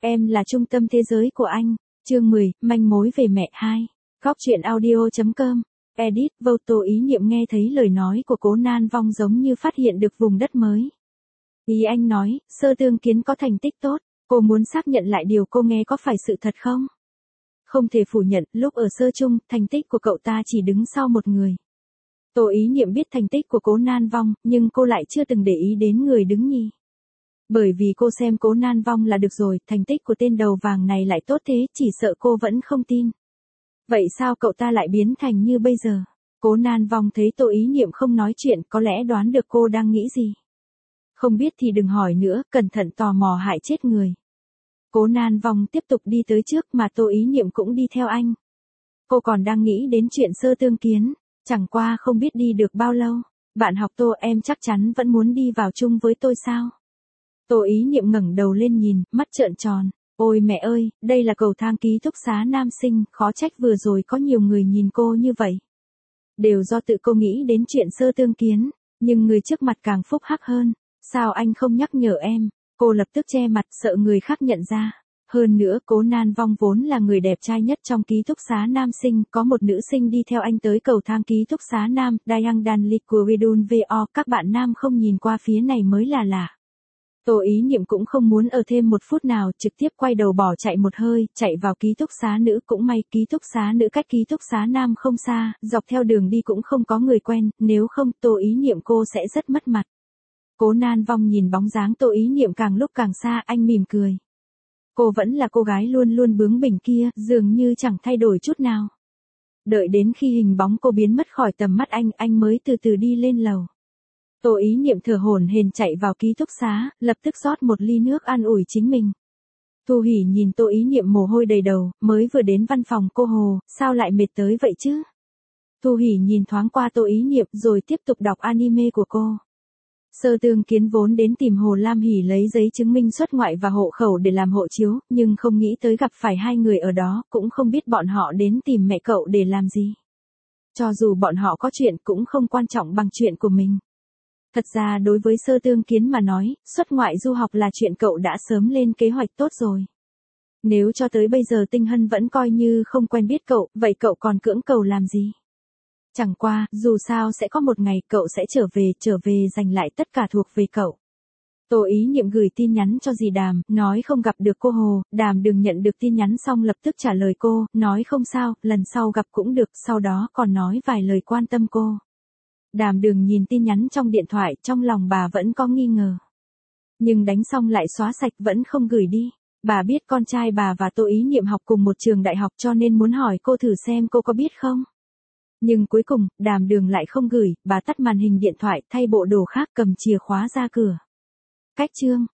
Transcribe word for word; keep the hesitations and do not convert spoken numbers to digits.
Em là trung tâm thế giới của anh. Chương mười, manh mối về mẹ hai. Góc truyện audio chấm com. Edit, vô Tô Ý Niệm nghe thấy lời nói của Cố Nan Vong giống như phát hiện được vùng đất mới. Ý anh nói, Sơ Tương Kiến có thành tích tốt, cô muốn xác nhận lại điều cô nghe có phải sự thật không? Không thể phủ nhận, lúc ở sơ trung, thành tích của cậu ta chỉ đứng sau một người. Tô Ý Niệm biết thành tích của Cố Nan Vong, nhưng cô lại chưa từng để ý đến người đứng nhì. Bởi vì cô xem Cố Nan Vong là được rồi, thành tích của tên đầu vàng này lại tốt thế, chỉ sợ cô vẫn không tin. Vậy sao cậu ta lại biến thành như bây giờ? Cố Nan Vong thấy Tô Ý Niệm không nói chuyện, có lẽ đoán được cô đang nghĩ gì. Không biết thì đừng hỏi nữa, cẩn thận tò mò hại chết người. Cố Nan Vong tiếp tục đi tới trước mà Tô Ý Niệm cũng đi theo anh. Cô còn đang nghĩ đến chuyện Sơ Tương Kiến, chẳng qua không biết đi được bao lâu. Bạn học Tô, em chắc chắn vẫn muốn đi vào chung với tôi sao? Tô Ý Niệm ngẩng đầu lên nhìn, mắt trợn tròn. Ôi mẹ ơi, đây là cầu thang ký túc xá nam sinh, khó trách vừa rồi có nhiều người nhìn cô như vậy. Đều do tự cô nghĩ đến chuyện Sơ Tương Kiến, nhưng người trước mặt càng phúc hắc hơn. Sao anh không nhắc nhở em? Cô lập tức che mặt sợ người khác nhận ra. Hơn nữa Cố Nan Vong vốn là người đẹp trai nhất trong ký túc xá nam sinh, có một nữ sinh đi theo anh tới cầu thang ký túc xá nam, Dayang Danli của Widun vo, các bạn nam không nhìn qua phía này mới là lạ. Tô Ý Niệm cũng không muốn ở thêm một phút nào, trực tiếp quay đầu bỏ chạy một hơi, chạy vào ký túc xá nữ, cũng may ký túc xá nữ cách ký túc xá nam không xa, dọc theo đường đi cũng không có người quen, nếu không Tô Ý Niệm cô sẽ rất mất mặt. Cố Nan Vong nhìn bóng dáng Tô Ý Niệm càng lúc càng xa, anh mỉm cười. Cô vẫn là cô gái luôn luôn bướng bỉnh kia, dường như chẳng thay đổi chút nào. Đợi đến khi hình bóng cô biến mất khỏi tầm mắt anh, anh mới từ từ đi lên lầu. Tô Ý Niệm thở hổn hển chạy vào ký túc xá, lập tức rót một ly nước an ủi chính mình. Thu Hỉ nhìn Tô Ý Niệm mồ hôi đầy đầu, mới vừa đến văn phòng cô Hồ, sao lại mệt tới vậy chứ? Thu Hỉ nhìn thoáng qua Tô Ý Niệm rồi tiếp tục đọc anime của cô. Sơ Tương Kiến vốn đến tìm Hồ Lam Hỉ lấy giấy chứng minh xuất ngoại và hộ khẩu để làm hộ chiếu, nhưng không nghĩ tới gặp phải hai người ở đó, cũng không biết bọn họ đến tìm mẹ cậu để làm gì. Cho dù bọn họ có chuyện cũng không quan trọng bằng chuyện của mình. Thật ra đối với Sơ Tương Kiến mà nói, xuất ngoại du học là chuyện cậu đã sớm lên kế hoạch tốt rồi. Nếu cho tới bây giờ Tinh Hân vẫn coi như không quen biết cậu, vậy cậu còn cưỡng cầu làm gì? Chẳng qua, dù sao sẽ có một ngày cậu sẽ trở về, trở về giành lại tất cả thuộc về cậu. Tô Ý Niệm gửi tin nhắn cho dì Đàm, nói không gặp được cô Hồ, Đàm Đường nhận được tin nhắn xong lập tức trả lời cô, nói không sao, lần sau gặp cũng được, sau đó còn nói vài lời quan tâm cô. Đàm Đường nhìn tin nhắn trong điện thoại, trong lòng bà vẫn có nghi ngờ. Nhưng đánh xong lại xóa sạch, vẫn không gửi đi. Bà biết con trai bà và Tô Ý Niệm học cùng một trường đại học cho nên muốn hỏi cô thử xem cô có biết không. Nhưng cuối cùng, Đàm Đường lại không gửi, bà tắt màn hình điện thoại, thay bộ đồ khác, cầm chìa khóa ra cửa. Cách chương